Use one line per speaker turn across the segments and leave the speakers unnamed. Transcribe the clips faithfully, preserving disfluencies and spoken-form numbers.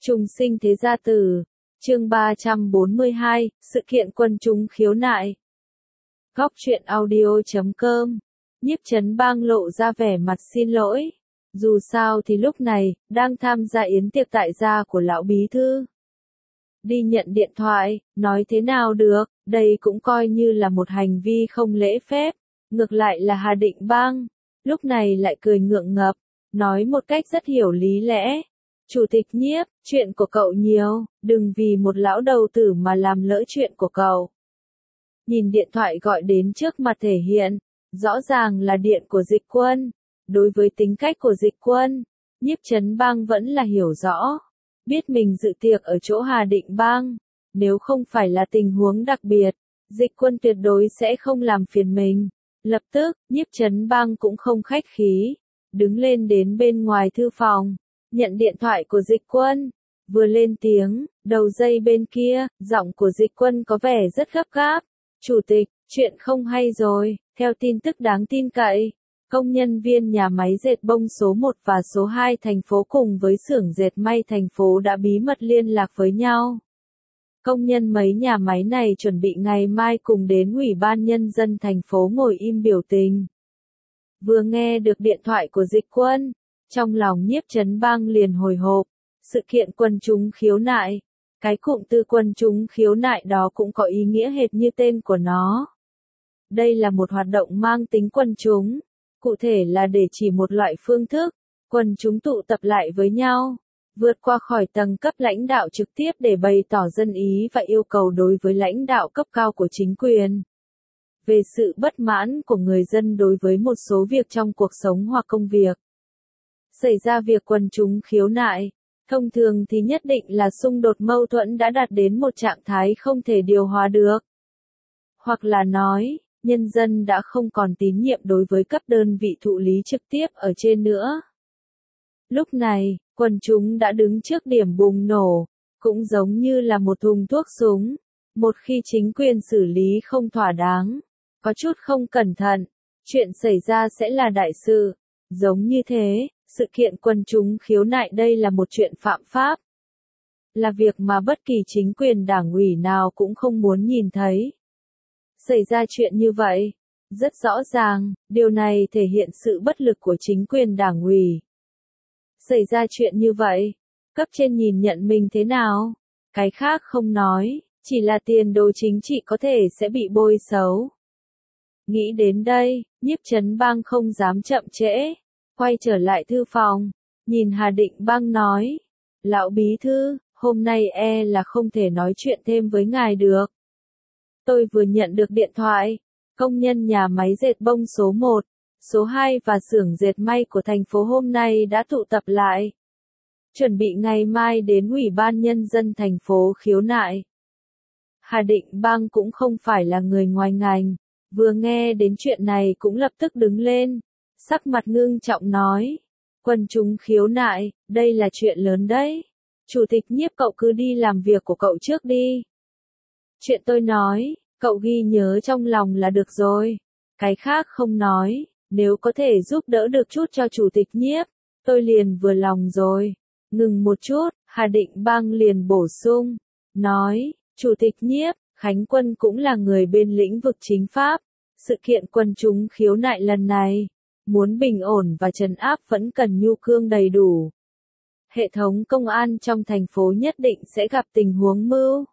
Trùng sinh thế gia tử. Chương ba trăm bốn mươi hai, sự kiện quần chúng khiếu nại. Góc truyện audio chấm com. Nhiếp Chấn Bang lộ ra vẻ mặt xin lỗi. Dù sao thì lúc này, đang tham gia yến tiệc tại gia của lão bí thư. Đi nhận điện thoại, nói thế nào được, đây cũng coi như là một hành vi không lễ phép. Ngược lại là Hà Định Bang, lúc này lại cười ngượng ngập, nói một cách rất hiểu lý lẽ. Chủ tịch Nhiếp, chuyện của cậu nhiều, đừng vì một lão đầu tử mà làm lỡ chuyện của cậu. Nhìn điện thoại gọi đến trước mặt thể hiện, rõ ràng là điện của Dịch Quân. Đối với tính cách của Dịch Quân, Nhiếp Chấn Bang vẫn là hiểu rõ. Biết mình dự tiệc ở chỗ Hà Định Bang, nếu không phải là tình huống đặc biệt, Dịch Quân tuyệt đối sẽ không làm phiền mình. Lập tức, Nhiếp Chấn Bang cũng không khách khí, đứng lên đến bên ngoài thư phòng, nhận điện thoại của Dịch Quân. Vừa lên tiếng, đầu dây bên kia, giọng của Dịch Quân có vẻ rất gấp gáp. Chủ tịch, chuyện không hay rồi, theo tin tức đáng tin cậy. Công nhân viên nhà máy dệt bông số một và số hai thành phố cùng với xưởng dệt may thành phố đã bí mật liên lạc với nhau. Công nhân mấy nhà máy này chuẩn bị ngày mai cùng đến Ủy ban Nhân dân thành phố ngồi im biểu tình. Vừa nghe được điện thoại của Dịch Quân, trong lòng Nhiếp Chấn Bang liền hồi hộp. Sự kiện quần chúng khiếu nại. Cái cụm từ quần chúng khiếu nại đó cũng có ý nghĩa hệt như tên của nó. Đây là một hoạt động mang tính quần chúng. Cụ thể là để chỉ một loại phương thức, quần chúng tụ tập lại với nhau, vượt qua khỏi tầng cấp lãnh đạo trực tiếp để bày tỏ dân ý và yêu cầu đối với lãnh đạo cấp cao của chính quyền. Về sự bất mãn của người dân đối với một số việc trong cuộc sống hoặc công việc. Xảy ra việc quần chúng khiếu nại, thông thường thì nhất định là xung đột mâu thuẫn đã đạt đến một trạng thái không thể điều hòa được. Hoặc là nói, nhân dân đã không còn tín nhiệm đối với cấp đơn vị thụ lý trực tiếp ở trên nữa. Lúc này, quần chúng đã đứng trước điểm bùng nổ, cũng giống như là một thùng thuốc súng. Một khi chính quyền xử lý không thỏa đáng, có chút không cẩn thận, chuyện xảy ra sẽ là đại sự. Giống như thế, sự kiện quần chúng khiếu nại đây là một chuyện phạm pháp. Là việc mà bất kỳ chính quyền đảng ủy nào cũng không muốn nhìn thấy. Xảy ra chuyện như vậy, rất rõ ràng, điều này thể hiện sự bất lực của chính quyền đảng ủy. Xảy ra chuyện như vậy, cấp trên nhìn nhận mình thế nào? Cái khác không nói, chỉ là tiền đồ chính trị có thể sẽ bị bôi xấu. Nghĩ đến đây, Nhiếp Chấn Bang không dám chậm trễ, quay trở lại thư phòng, nhìn Hà Định Bang nói, lão bí thư, hôm nay e là không thể nói chuyện thêm với ngài được. Tôi vừa nhận được điện thoại, công nhân nhà máy dệt bông số một, số hai và xưởng dệt may của thành phố hôm nay đã tụ tập lại. Chuẩn bị ngày mai đến Ủy ban Nhân dân thành phố khiếu nại. Hà Định Bang cũng không phải là người ngoài ngành, vừa nghe đến chuyện này cũng lập tức đứng lên, sắc mặt ngưng trọng nói. Quần chúng khiếu nại, đây là chuyện lớn đấy. Chủ tịch Nhiếp cậu cứ đi làm việc của cậu trước đi. Chuyện tôi nói, cậu ghi nhớ trong lòng là được rồi. Cái khác không nói, nếu có thể giúp đỡ được chút cho Chủ tịch Nhiếp, tôi liền vừa lòng rồi. Ngừng một chút, Hà Định Bang liền bổ sung, nói, Chủ tịch Nhiếp, Khánh Quân cũng là người bên lĩnh vực chính pháp. Sự kiện quần chúng khiếu nại lần này, muốn bình ổn và trấn áp vẫn cần nhu cương đầy đủ. Hệ thống công an trong thành phố nhất định sẽ gặp tình huống mưu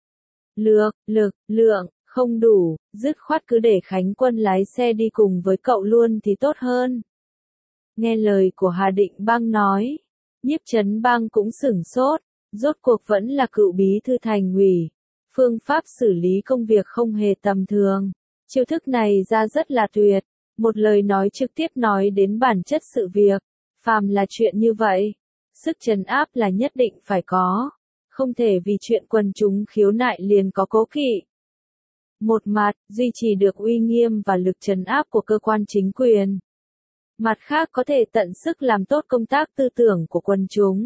lược, lực, lượng, không đủ, dứt khoát cứ để Khánh Quân lái xe đi cùng với cậu luôn thì tốt hơn. Nghe lời của Hà Định Bang nói, Nhiếp Chấn Bang cũng sửng sốt, rốt cuộc vẫn là cựu bí thư thành ủy. Phương pháp xử lý công việc không hề tầm thường. Chiêu thức này ra rất là tuyệt, một lời nói trực tiếp nói đến bản chất sự việc. Phàm là chuyện như vậy, sức trấn áp là nhất định phải có. Không thể vì chuyện quần chúng khiếu nại liền có cố kỵ. Một mặt, duy trì được uy nghiêm và lực trấn áp của cơ quan chính quyền. Mặt khác có thể tận sức làm tốt công tác tư tưởng của quần chúng.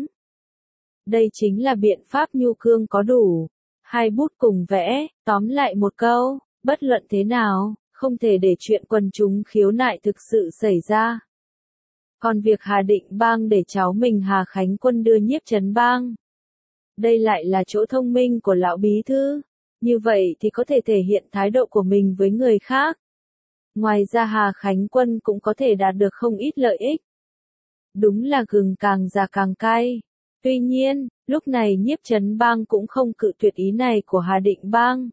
Đây chính là biện pháp nhu cương có đủ. Hai bút cùng vẽ, tóm lại một câu, bất luận thế nào, không thể để chuyện quần chúng khiếu nại thực sự xảy ra. Còn việc Hà Định Bang để cháu mình Hà Khánh Quân đưa Nhiếp Chấn Bang Đây lại là chỗ thông minh của lão bí thư. Như vậy thì có thể thể hiện thái độ của mình với người khác. Ngoài ra Hà Khánh Quân cũng có thể đạt được không ít lợi ích. Đúng là gừng càng già càng cay. Tuy nhiên, lúc này Nhiếp Trấn Bang cũng không cự tuyệt ý này của Hà Định Bang.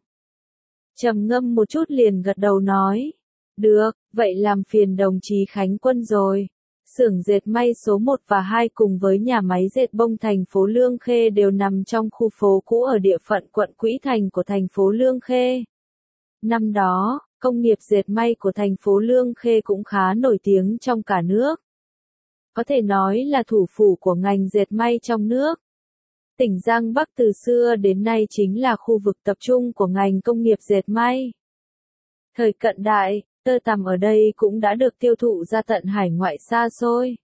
Trầm ngâm một chút liền gật đầu nói. Được, vậy làm phiền đồng chí Khánh Quân rồi. Xưởng dệt may số một và hai cùng với nhà máy dệt bông thành phố Lương Khê đều nằm trong khu phố cũ ở địa phận quận Quỹ Thành của thành phố Lương Khê. Năm đó, công nghiệp dệt may của thành phố Lương Khê cũng khá nổi tiếng trong cả nước. Có thể nói là thủ phủ của ngành dệt may trong nước. Tỉnh Giang Bắc từ xưa đến nay chính là khu vực tập trung của ngành công nghiệp dệt may. Thời cận đại, tơ tằm ở đây cũng đã được tiêu thụ ra tận hải ngoại xa xôi.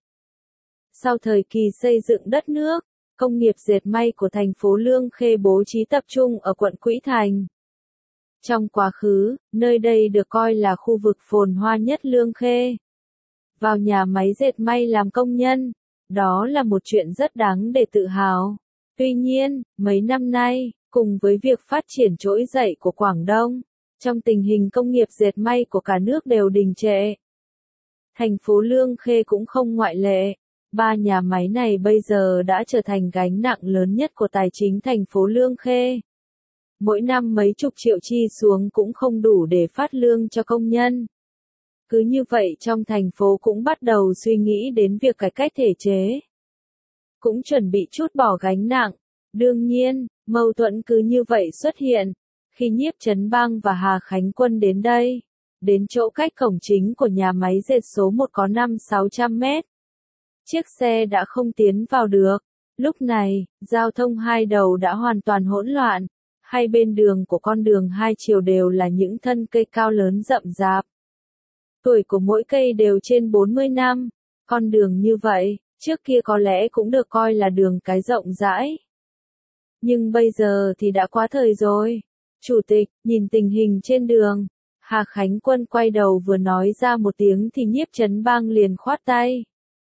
Sau thời kỳ xây dựng đất nước, công nghiệp dệt may của thành phố Lương Khê bố trí tập trung ở quận Quỹ Thành. Trong quá khứ, nơi đây được coi là khu vực phồn hoa nhất Lương Khê. Vào nhà máy dệt may làm công nhân, đó là một chuyện rất đáng để tự hào. Tuy nhiên, mấy năm nay, cùng với việc phát triển trỗi dậy của Quảng Đông, trong tình hình công nghiệp dệt may của cả nước đều đình trệ. Thành phố Lương Khê cũng không ngoại lệ. Ba nhà máy này bây giờ đã trở thành gánh nặng lớn nhất của tài chính thành phố Lương Khê. Mỗi năm mấy chục triệu chi xuống cũng không đủ để phát lương cho công nhân. Cứ như vậy trong thành phố cũng bắt đầu suy nghĩ đến việc cải cách thể chế. Cũng chuẩn bị trút bỏ gánh nặng. Đương nhiên, mâu thuẫn cứ như vậy xuất hiện. Khi Nhiếp Trấn Bang và Hà Khánh Quân đến đây, đến chỗ cách cổng chính của nhà máy dệt số một có năm sáu trăm mét. Chiếc xe đã không tiến vào được. Lúc này, giao thông hai đầu đã hoàn toàn hỗn loạn. Hai bên đường của con đường hai chiều đều là những thân cây cao lớn rậm rạp. Tuổi của mỗi cây đều trên bốn mươi năm. Con đường như vậy, trước kia có lẽ cũng được coi là đường cái rộng rãi. Nhưng bây giờ thì đã quá thời rồi. Chủ tịch, nhìn tình hình trên đường. Hà Khánh Quân quay đầu vừa nói ra một tiếng thì Nhiếp Trấn Bang liền khoát tay.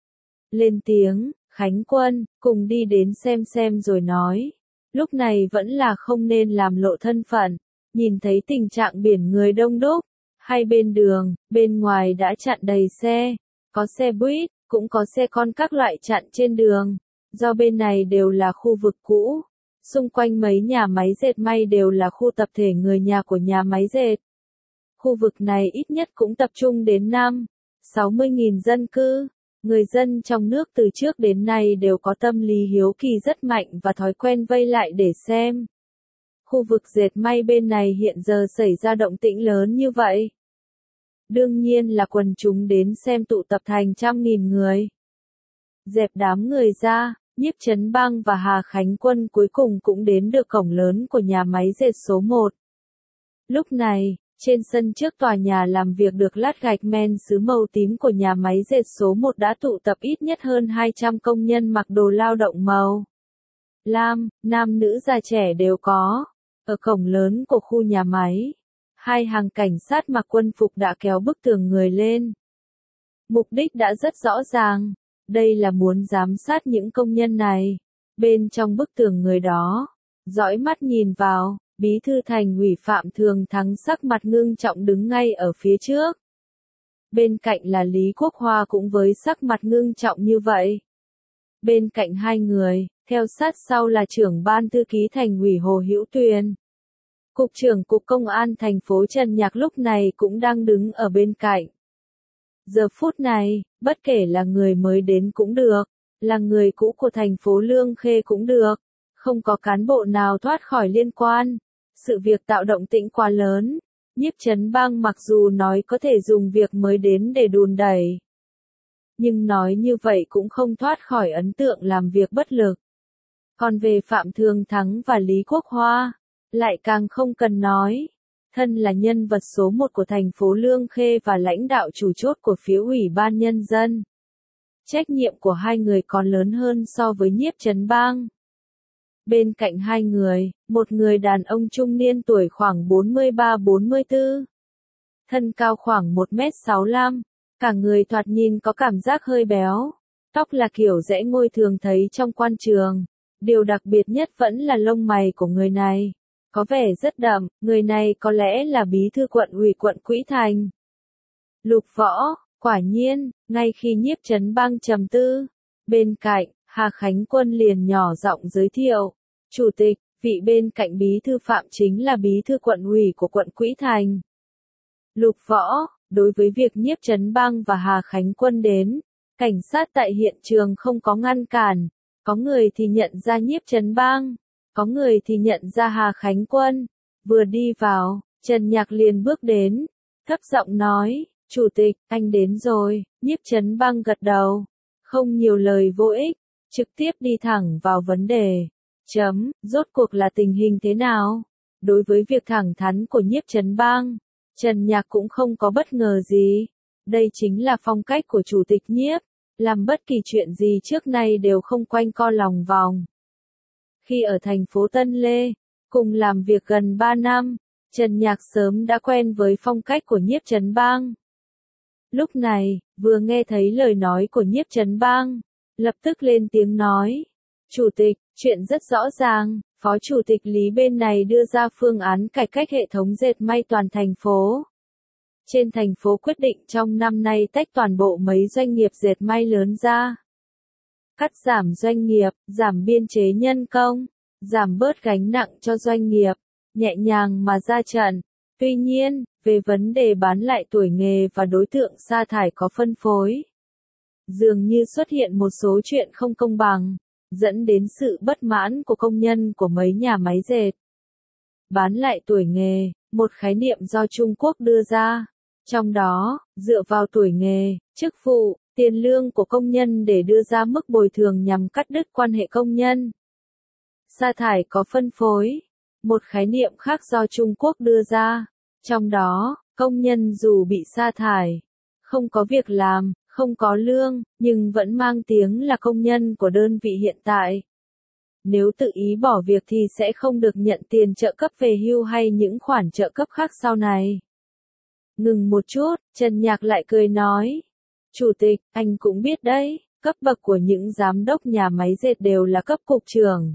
Lên tiếng, Khánh Quân, cùng đi đến xem xem rồi nói. Lúc này vẫn là không nên làm lộ thân phận. Nhìn thấy tình trạng biển người đông đúc. Hai bên đường, bên ngoài đã chặn đầy xe. Có xe buýt, cũng có xe con các loại chặn trên đường. Do bên này đều là khu vực cũ. Xung quanh mấy nhà máy dệt may đều là khu tập thể người nhà của nhà máy dệt. Khu vực này ít nhất cũng tập trung đến năm, sáu mươi nghìn dân cư. Người dân trong nước từ trước đến nay đều có tâm lý hiếu kỳ rất mạnh và thói quen vây lại để xem. Khu vực dệt may bên này hiện giờ xảy ra động tĩnh lớn như vậy. Đương nhiên là quần chúng đến xem tụ tập thành trăm nghìn người. Dẹp đám người ra, Nhiếp Trấn Bang và Hà Khánh Quân cuối cùng cũng đến được cổng lớn của nhà máy dệt số một. Lúc này, trên sân trước tòa nhà làm việc được lát gạch men sứ màu tím của nhà máy dệt số một đã tụ tập ít nhất hơn hai trăm công nhân mặc đồ lao động màu lam, nam nữ già trẻ đều có. Ở cổng lớn của khu nhà máy, hai hàng cảnh sát mặc quân phục đã kéo bức tường người lên. Mục đích đã rất rõ ràng, đây là muốn giám sát những công nhân này. Bên trong bức tường người đó, dõi mắt nhìn vào, Bí thư Thành ủy Phạm Thường Thắng sắc mặt ngưng trọng đứng ngay ở phía trước. Bên cạnh là Lý Quốc Hoa cũng với sắc mặt ngưng trọng như vậy. Bên cạnh hai người, theo sát sau là trưởng ban thư ký Thành ủy Hồ Hữu Tuyền. Cục trưởng Cục Công an thành phố Trần Nhạc lúc này cũng đang đứng ở bên cạnh. Giờ phút này, bất kể là người mới đến cũng được, là người cũ của thành phố Lương Khê cũng được, không có cán bộ nào thoát khỏi liên quan. Sự việc tạo động tĩnh quá lớn, Nhiếp Trấn Bang mặc dù nói có thể dùng việc mới đến để đùn đẩy. Nhưng nói như vậy cũng không thoát khỏi ấn tượng làm việc bất lực. Còn về Phạm Thường Thắng và Lý Quốc Hoa, lại càng không cần nói. Thân là nhân vật số một của thành phố Lương Khê và lãnh đạo chủ chốt của phía Ủy ban Nhân dân. Trách nhiệm của hai người còn lớn hơn so với Nhiếp Trấn Bang. Bên cạnh hai người, một người đàn ông trung niên tuổi khoảng bốn mươi ba bốn mươi tư. Thân cao khoảng một mét sáu mươi lăm, cả người thoạt nhìn có cảm giác hơi béo. Tóc là kiểu rẽ ngôi thường thấy trong quan trường, Điều đặc biệt nhất vẫn là lông mày của người này. Có vẻ rất đậm, người này có lẽ là bí thư quận ủy quận Quỹ Thành. Lục Võ, quả nhiên, ngay khi Nhiếp Chấn Bang trầm tư, bên cạnh, Hà Khánh Quân liền nhỏ giọng giới thiệu. Chủ tịch, vị bên cạnh bí thư Phạm chính là bí thư quận ủy của quận Quỹ Thành. Lục Võ, đối với việc Nhiếp Chấn Bang và Hà Khánh Quân đến, cảnh sát tại hiện trường không có ngăn cản, có người thì nhận ra Nhiếp Chấn Bang, có người thì nhận ra Hà Khánh Quân. Vừa đi vào, Trần Nhạc liền bước đến, thấp giọng nói, Chủ tịch, anh đến rồi. Nhiếp Chấn Bang gật đầu, không nhiều lời vô ích, trực tiếp đi thẳng vào vấn đề. Chấm, rốt cuộc là tình hình thế nào? Đối với việc thẳng thắn của Nhiếp Chấn Bang, Trần Nhạc cũng không có bất ngờ gì. Đây chính là phong cách của Chủ tịch Nhiếp, làm bất kỳ chuyện gì trước nay đều không quanh co lòng vòng. Khi ở thành phố Tân Lê, cùng làm việc gần ba năm, Trần Nhạc sớm đã quen với phong cách của Nhiếp Chấn Bang. Lúc này, vừa nghe thấy lời nói của Nhiếp Chấn Bang, lập tức lên tiếng nói. Chủ tịch, chuyện rất rõ ràng, Phó Chủ tịch Lý bên này đưa ra phương án cải cách hệ thống dệt may toàn thành phố. Trên thành phố quyết định trong năm nay tách toàn bộ mấy doanh nghiệp dệt may lớn ra. Cắt giảm doanh nghiệp, giảm biên chế nhân công, giảm bớt gánh nặng cho doanh nghiệp, nhẹ nhàng mà ra trận. Tuy nhiên, về vấn đề bán lại tuổi nghề và đối tượng sa thải có phân phối, dường như xuất hiện một số chuyện không công bằng, dẫn đến sự bất mãn của công nhân của mấy nhà máy dệt. Bán lại tuổi nghề, một khái niệm do Trung Quốc đưa ra, trong đó, dựa vào tuổi nghề, chức vụ, tiền lương của công nhân để đưa ra mức bồi thường nhằm cắt đứt quan hệ công nhân. Sa thải có phân phối, một khái niệm khác do Trung Quốc đưa ra, trong đó, công nhân dù bị sa thải, không có việc làm, không có lương, nhưng vẫn mang tiếng là công nhân của đơn vị hiện tại. Nếu tự ý bỏ việc thì sẽ không được nhận tiền trợ cấp về hưu hay những khoản trợ cấp khác sau này. Ngừng một chút, Trần Nhạc lại cười nói. Chủ tịch, anh cũng biết đấy, cấp bậc của những giám đốc nhà máy dệt đều là cấp cục trưởng.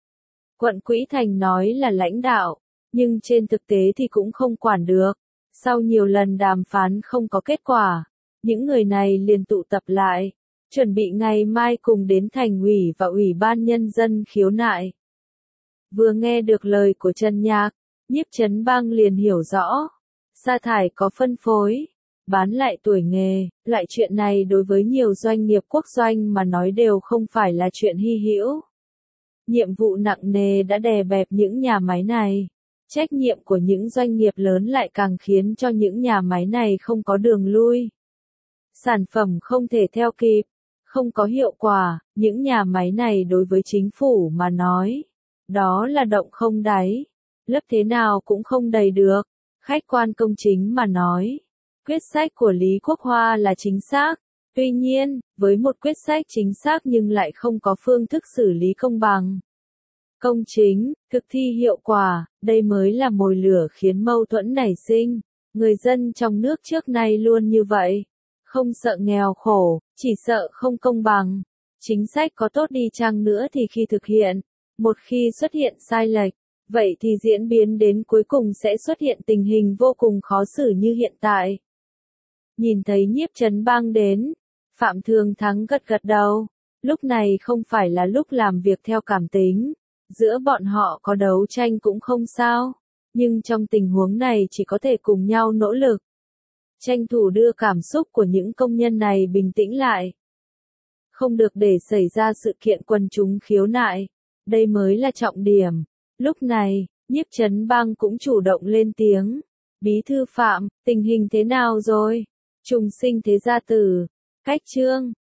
Quận Quỹ Thành nói là lãnh đạo, nhưng trên thực tế thì cũng không quản được. Sau nhiều lần đàm phán không có kết quả, những người này liền tụ tập lại, chuẩn bị ngày mai cùng đến thành ủy và ủy ban nhân dân khiếu nại. Vừa nghe được lời của Trần Nhạc, Nhiếp Chấn Bang liền hiểu rõ. Sa thải có phân phối, bán lại tuổi nghề, loại chuyện này đối với nhiều doanh nghiệp quốc doanh mà nói đều không phải là chuyện hy hữu. Nhiệm vụ nặng nề đã đè bẹp những nhà máy này. Trách nhiệm của những doanh nghiệp lớn lại càng khiến cho những nhà máy này không có đường lui. Sản phẩm không thể theo kịp, không có hiệu quả, những nhà máy này đối với chính phủ mà nói, đó là động không đáy, lấp thế nào cũng không đầy được. Khách quan công chính mà nói, quyết sách của Lý Quốc Hoa là chính xác, tuy nhiên, với một quyết sách chính xác nhưng lại không có phương thức xử lý công bằng, công chính, thực thi hiệu quả, đây mới là mồi lửa khiến mâu thuẫn nảy sinh. Người dân trong nước trước nay luôn như vậy, không sợ nghèo khổ, chỉ sợ không công bằng. Chính sách có tốt đi chăng nữa thì khi thực hiện, một khi xuất hiện sai lệch, vậy thì diễn biến đến cuối cùng sẽ xuất hiện tình hình vô cùng khó xử như hiện tại. Nhìn thấy Nhiếp Chấn Bang đến, Phạm Thường Thắng gật gật đầu. Lúc này không phải là lúc làm việc theo cảm tính, giữa bọn họ có đấu tranh cũng không sao, nhưng trong tình huống này chỉ có thể cùng nhau nỗ lực, tranh thủ đưa cảm xúc của những công nhân này bình tĩnh lại. Không được để xảy ra sự kiện quần chúng khiếu nại, đây mới là trọng điểm. Lúc này, Nhiếp Chấn Bang cũng chủ động lên tiếng. Bí thư Phạm, tình hình thế nào rồi? Trùng sinh thế gia tử, cách chương.